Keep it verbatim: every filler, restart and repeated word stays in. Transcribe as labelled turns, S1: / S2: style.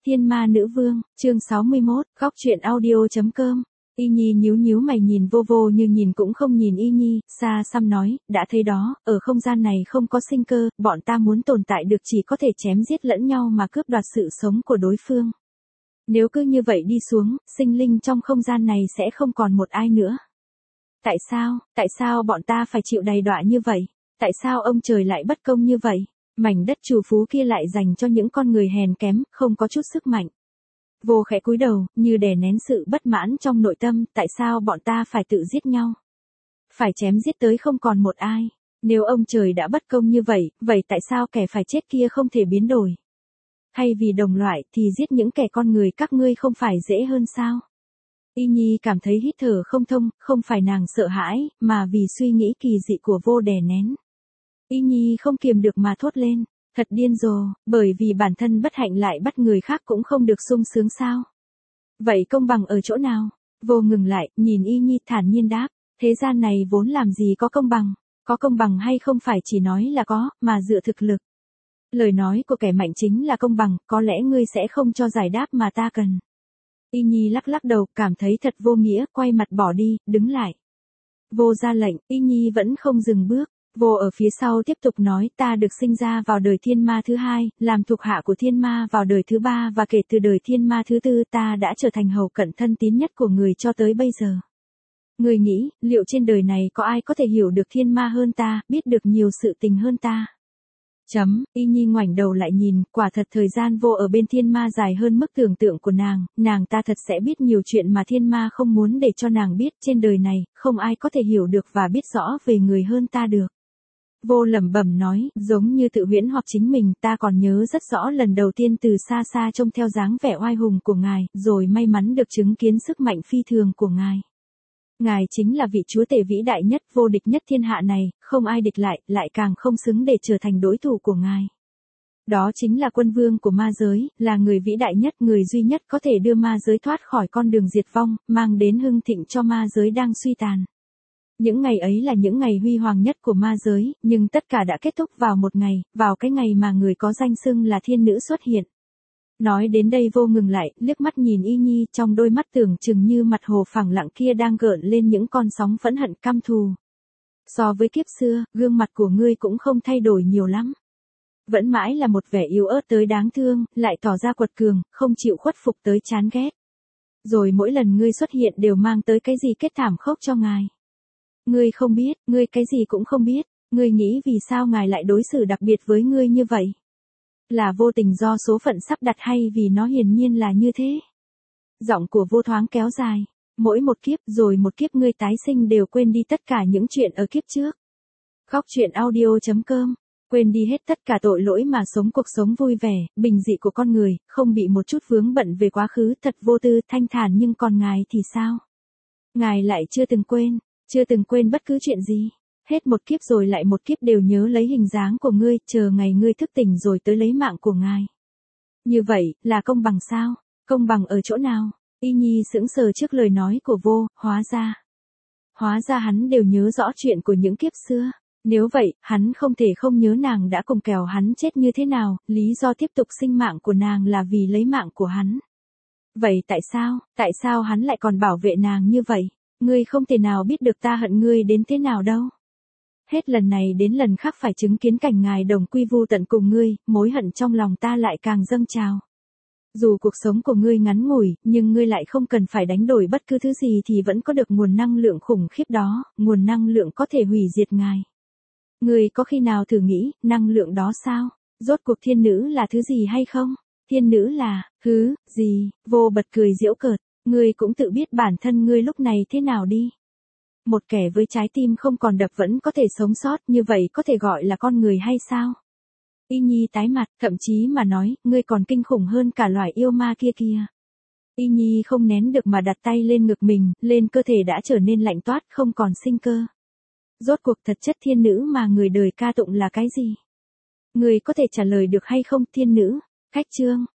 S1: Thiên Ma Nữ Vương, chương sáu mươi mốt, góc truyện audio chấm com. Y Nhi nhíu nhíu mày nhìn vô vô như nhìn cũng không nhìn Y Nhi, xa xăm nói, đã thấy đó, ở không gian này không có sinh cơ, bọn ta muốn tồn tại được chỉ có thể chém giết lẫn nhau mà cướp đoạt sự sống của đối phương. Nếu cứ như vậy đi xuống, sinh linh trong không gian này sẽ không còn một ai nữa. Tại sao, tại sao bọn ta phải chịu đầy đọa như vậy? Tại sao ông trời lại bất công như vậy? Mảnh đất trù phú kia lại dành cho những con người hèn kém, không có chút sức mạnh. Vô khẽ cúi đầu, như đè nén sự bất mãn trong nội tâm, tại sao bọn ta phải tự giết nhau? Phải chém giết tới không còn một ai. Nếu ông trời đã bất công như vậy, vậy tại sao kẻ phải chết kia không thể biến đổi? Thay vì đồng loại thì giết những kẻ con người các ngươi không phải dễ hơn sao? Y Nhi cảm thấy hít thở không thông, không phải nàng sợ hãi, mà vì suy nghĩ kỳ dị của vô đè nén. Y Nhi không kiềm được mà thốt lên, thật điên rồ, bởi vì bản thân bất hạnh lại bắt người khác cũng không được sung sướng sao. Vậy công bằng ở chỗ nào? Vô ngừng lại, nhìn Y Nhi thản nhiên đáp, thế gian này vốn làm gì có công bằng, có công bằng hay không phải chỉ nói là có, mà dựa thực lực. Lời nói của kẻ mạnh chính là công bằng, có lẽ ngươi sẽ không cho giải đáp mà ta cần. Y Nhi lắc lắc đầu, cảm thấy thật vô nghĩa, quay mặt bỏ đi, đứng lại. Vô ra lệnh, Y Nhi vẫn không dừng bước. Vô ở phía sau tiếp tục nói, ta được sinh ra vào đời thiên ma thứ hai, làm thuộc hạ của thiên ma vào đời thứ ba và kể từ đời thiên ma thứ tư ta đã trở thành hầu cận thân tín nhất của người cho tới bây giờ. Người nghĩ, liệu trên đời này có ai có thể hiểu được thiên ma hơn ta, biết được nhiều sự tình hơn ta? Chấm, Y Nhi ngoảnh đầu lại nhìn, quả thật thời gian vô ở bên thiên ma dài hơn mức tưởng tượng của nàng, nàng ta thật sẽ biết nhiều chuyện mà thiên ma không muốn để cho nàng biết, trên đời này, không ai có thể hiểu được và biết rõ về người hơn ta được. Vô lẩm bẩm nói, giống như tự huyễn hoặc chính mình, ta còn nhớ rất rõ lần đầu tiên từ xa xa trông theo dáng vẻ oai hùng của ngài, rồi may mắn được chứng kiến sức mạnh phi thường của ngài. Ngài chính là vị chúa tể vĩ đại nhất, vô địch nhất thiên hạ này, không ai địch lại, lại càng không xứng để trở thành đối thủ của ngài. Đó chính là quân vương của ma giới, là người vĩ đại nhất, người duy nhất có thể đưa ma giới thoát khỏi con đường diệt vong, mang đến hưng thịnh cho ma giới đang suy tàn. Những ngày ấy là những ngày huy hoàng nhất của ma giới, nhưng tất cả đã kết thúc vào một ngày, vào cái ngày mà người có danh xưng là thiên nữ xuất hiện. Nói đến đây vô ngừng lại, liếc mắt nhìn Y Nhi, trong đôi mắt tưởng chừng như mặt hồ phẳng lặng kia đang gợn lên những con sóng phẫn hận căm thù. So với kiếp xưa, gương mặt của ngươi cũng không thay đổi nhiều lắm. Vẫn mãi là một vẻ yếu ớt tới đáng thương, lại tỏ ra quật cường, không chịu khuất phục tới chán ghét. Rồi mỗi lần ngươi xuất hiện đều mang tới cái gì kết thảm khốc cho ngài. Ngươi không biết, ngươi cái gì cũng không biết, ngươi nghĩ vì sao ngài lại đối xử đặc biệt với ngươi như vậy? Là vô tình do số phận sắp đặt hay vì nó hiển nhiên là như thế? Giọng của vô thoáng kéo dài, mỗi một kiếp rồi một kiếp ngươi tái sinh đều quên đi tất cả những chuyện ở kiếp trước. Góc truyện audio chấm com, quên đi hết tất cả tội lỗi mà sống cuộc sống vui vẻ, bình dị của con người, không bị một chút vướng bận về quá khứ, thật vô tư, thanh thản, nhưng còn ngài thì sao? Ngài lại chưa từng quên. Chưa từng quên bất cứ chuyện gì. Hết một kiếp rồi lại một kiếp đều nhớ lấy hình dáng của ngươi, chờ ngày ngươi thức tỉnh rồi tới lấy mạng của ngài. Như vậy, là công bằng sao? Công bằng ở chỗ nào? Y Nhi sững sờ trước lời nói của vô, hóa ra. Hóa ra hắn đều nhớ rõ chuyện của những kiếp xưa. Nếu vậy, hắn không thể không nhớ nàng đã cùng kèo hắn chết như thế nào, lý do tiếp tục sinh mạng của nàng là vì lấy mạng của hắn. Vậy tại sao, tại sao hắn lại còn bảo vệ nàng như vậy? Ngươi không thể nào biết được ta hận ngươi đến thế nào đâu. Hết lần này đến lần khác phải chứng kiến cảnh ngài đồng quy vu tận cùng ngươi, mối hận trong lòng ta lại càng dâng trào. Dù cuộc sống của ngươi ngắn ngủi, nhưng ngươi lại không cần phải đánh đổi bất cứ thứ gì thì vẫn có được nguồn năng lượng khủng khiếp đó, nguồn năng lượng có thể hủy diệt ngài. Ngươi có khi nào thử nghĩ, năng lượng đó sao? Rốt cuộc thiên nữ là thứ gì hay không? Thiên nữ là, hứ, gì? Vô bật cười giễu cợt. Ngươi cũng tự biết bản thân ngươi lúc này thế nào đi. Một kẻ với trái tim không còn đập vẫn có thể sống sót, như vậy có thể gọi là con người hay sao? Y Nhi tái mặt, thậm chí mà nói, ngươi còn kinh khủng hơn cả loài yêu ma kia kia. Y Nhi không nén được mà đặt tay lên ngực mình, lên cơ thể đã trở nên lạnh toát, không còn sinh cơ. Rốt cuộc thật chất thiên nữ mà người đời ca tụng là cái gì? Ngươi có thể trả lời được hay không, thiên nữ? Khách chương.